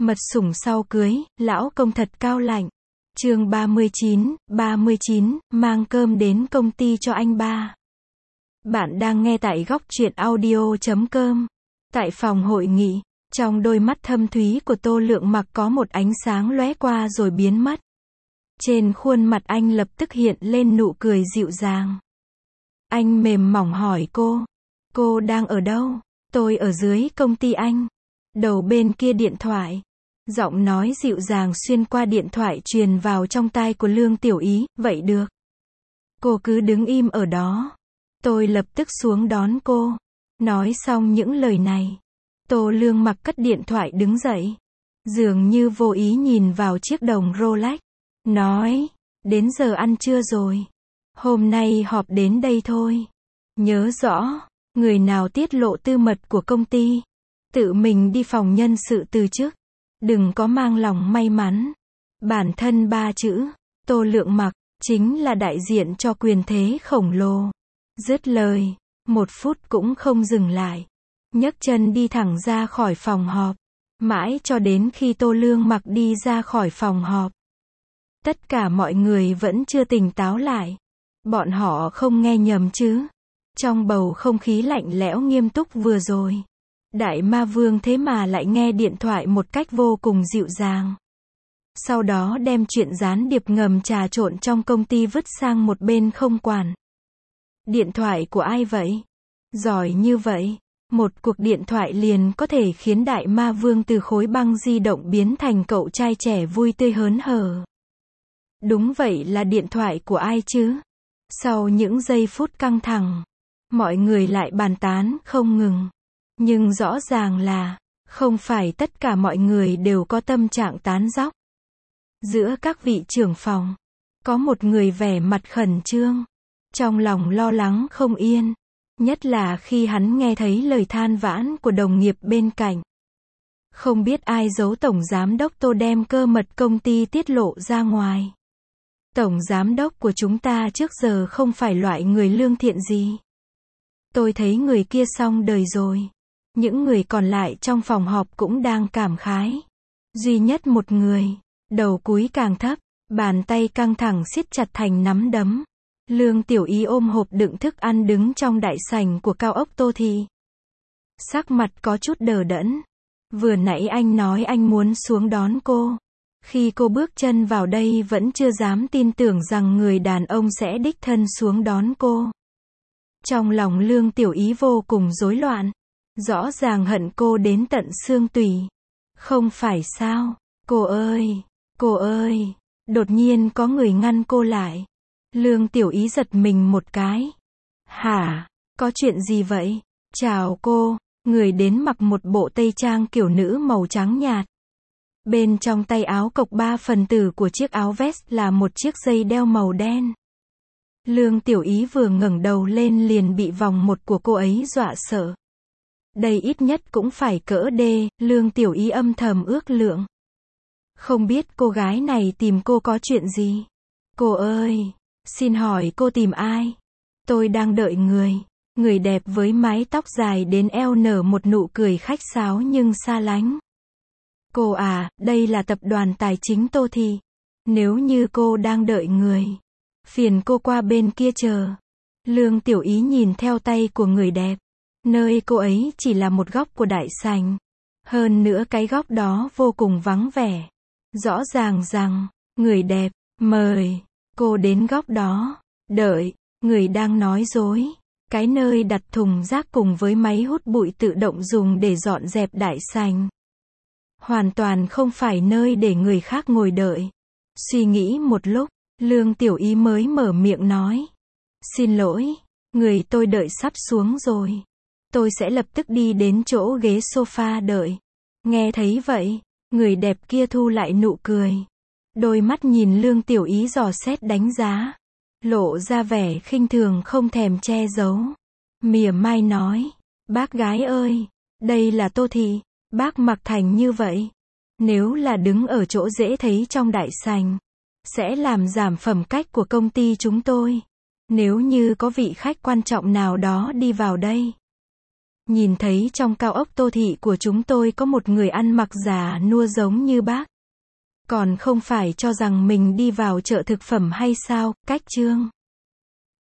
Mật sủng sau cưới, lão công thật cao lạnh. Chương 39, mang cơm đến công ty cho anh ba. Bạn đang nghe tại góc truyện audio.com. Tại phòng hội nghị, trong đôi mắt thâm thúy của Tô Lượng Mặc có một ánh sáng lóe qua rồi biến mất. Trên khuôn mặt anh lập tức hiện lên nụ cười dịu dàng. Anh mềm mỏng hỏi cô đang ở đâu? Tôi ở dưới công ty anh. Đầu bên kia điện thoại, giọng nói dịu dàng xuyên qua điện thoại truyền vào trong tai của Lương Tiểu Ý, vậy được. Cô cứ đứng im ở đó. Tôi lập tức xuống đón cô. Nói xong những lời này, Tô Lương Mặc cất điện thoại đứng dậy. Dường như vô ý nhìn vào chiếc đồng Rolex. Nói, đến giờ ăn trưa rồi. Hôm nay họp đến đây thôi. Nhớ rõ, người nào tiết lộ tư mật của công ty, tự mình đi phòng nhân sự từ chức. Đừng có mang lòng may mắn. Bản thân 3 chữ, Tô Lượng Mặc, chính là đại diện cho quyền thế khổng lồ. Dứt lời, 1 phút cũng không dừng lại. Nhấc chân đi thẳng ra khỏi phòng họp. Mãi cho đến khi Tô Lương Mặc đi ra khỏi phòng họp, tất cả mọi người vẫn chưa tỉnh táo lại. Bọn họ không nghe nhầm chứ? Trong bầu không khí lạnh lẽo nghiêm túc vừa rồi, Đại Ma Vương thế mà lại nghe điện thoại một cách vô cùng dịu dàng. Sau đó đem chuyện gián điệp ngầm trà trộn trong công ty vứt sang một bên không quản. Điện thoại của ai vậy? Giỏi như vậy, một cuộc điện thoại liền có thể khiến Đại Ma Vương từ khối băng di động biến thành cậu trai trẻ vui tươi hớn hở. Đúng vậy, là điện thoại của ai chứ? Sau những giây phút căng thẳng, mọi người lại bàn tán không ngừng. Nhưng rõ ràng là, không phải tất cả mọi người đều có tâm trạng tán dóc. Giữa các vị trưởng phòng, có một người vẻ mặt khẩn trương, trong lòng lo lắng không yên. Nhất là khi hắn nghe thấy lời than vãn của đồng nghiệp bên cạnh. Không biết ai giấu Tổng Giám đốc Tô đem cơ mật công ty tiết lộ ra ngoài. Tổng Giám đốc của chúng ta trước giờ không phải loại người lương thiện gì. Tôi thấy người kia xong đời rồi. Những người còn lại trong phòng họp cũng đang cảm khái. Duy nhất một người, đầu cúi càng thấp, bàn tay căng thẳng siết chặt thành nắm đấm. Lương Tiểu Ý ôm hộp đựng thức ăn đứng trong đại sảnh của cao ốc Tô Thị. Sắc mặt có chút đờ đẫn. Vừa nãy anh nói anh muốn xuống đón cô. Khi cô bước chân vào đây vẫn chưa dám tin tưởng rằng người đàn ông sẽ đích thân xuống đón cô. Trong lòng Lương Tiểu Ý vô cùng rối loạn. Rõ ràng hận cô đến tận xương tủy. Không phải sao? Cô ơi. Đột nhiên có người ngăn cô lại. Lương Tiểu Ý giật mình một cái. Hả? Có chuyện gì vậy? Chào cô. Người đến mặc một bộ tây trang kiểu nữ màu trắng nhạt. Bên trong tay áo cộc 3 phần tử của chiếc áo vest là một chiếc dây đeo màu đen. Lương Tiểu Ý vừa ngẩng đầu lên liền bị vòng một của cô ấy dọa sợ. Đây ít nhất cũng phải cỡ D, Lương Tiểu Ý âm thầm ước lượng. Không biết cô gái này tìm cô có chuyện gì? Cô ơi, xin hỏi cô tìm ai? Tôi đang đợi người. Người đẹp với mái tóc dài đến eo nở một nụ cười khách sáo nhưng xa lánh. Cô à, đây là tập đoàn tài chính Tô Thị. Nếu như cô đang đợi người, phiền cô qua bên kia chờ. Lương Tiểu Ý nhìn theo tay của người đẹp. Nơi cô ấy chỉ là một góc của đại sảnh. Hơn nữa cái góc đó vô cùng vắng vẻ. Rõ ràng rằng, người đẹp, mời cô đến góc đó. Đợi, người đang nói dối. Cái nơi đặt thùng rác cùng với máy hút bụi tự động dùng để dọn dẹp đại sảnh. Hoàn toàn không phải nơi để người khác ngồi đợi. Suy nghĩ một lúc, Lương Tiểu Ý mới mở miệng nói. Xin lỗi, người tôi đợi sắp xuống rồi. Tôi sẽ lập tức đi đến chỗ ghế sofa đợi. Nghe thấy vậy, người đẹp kia thu lại nụ cười. Đôi mắt nhìn Lương Tiểu Ý dò xét đánh giá. Lộ ra vẻ khinh thường không thèm che giấu. Mỉa mai nói. Bác gái ơi, đây là Tô Thị. Bác mặc thành như vậy. Nếu là đứng ở chỗ dễ thấy trong đại sảnh, sẽ làm giảm phẩm cách của công ty chúng tôi. Nếu như có vị khách quan trọng nào đó đi vào đây, nhìn thấy trong cao ốc Tô Thị của chúng tôi có một người ăn mặc già nua giống như bác. Còn không phải cho rằng mình đi vào chợ thực phẩm hay sao, cách Trương.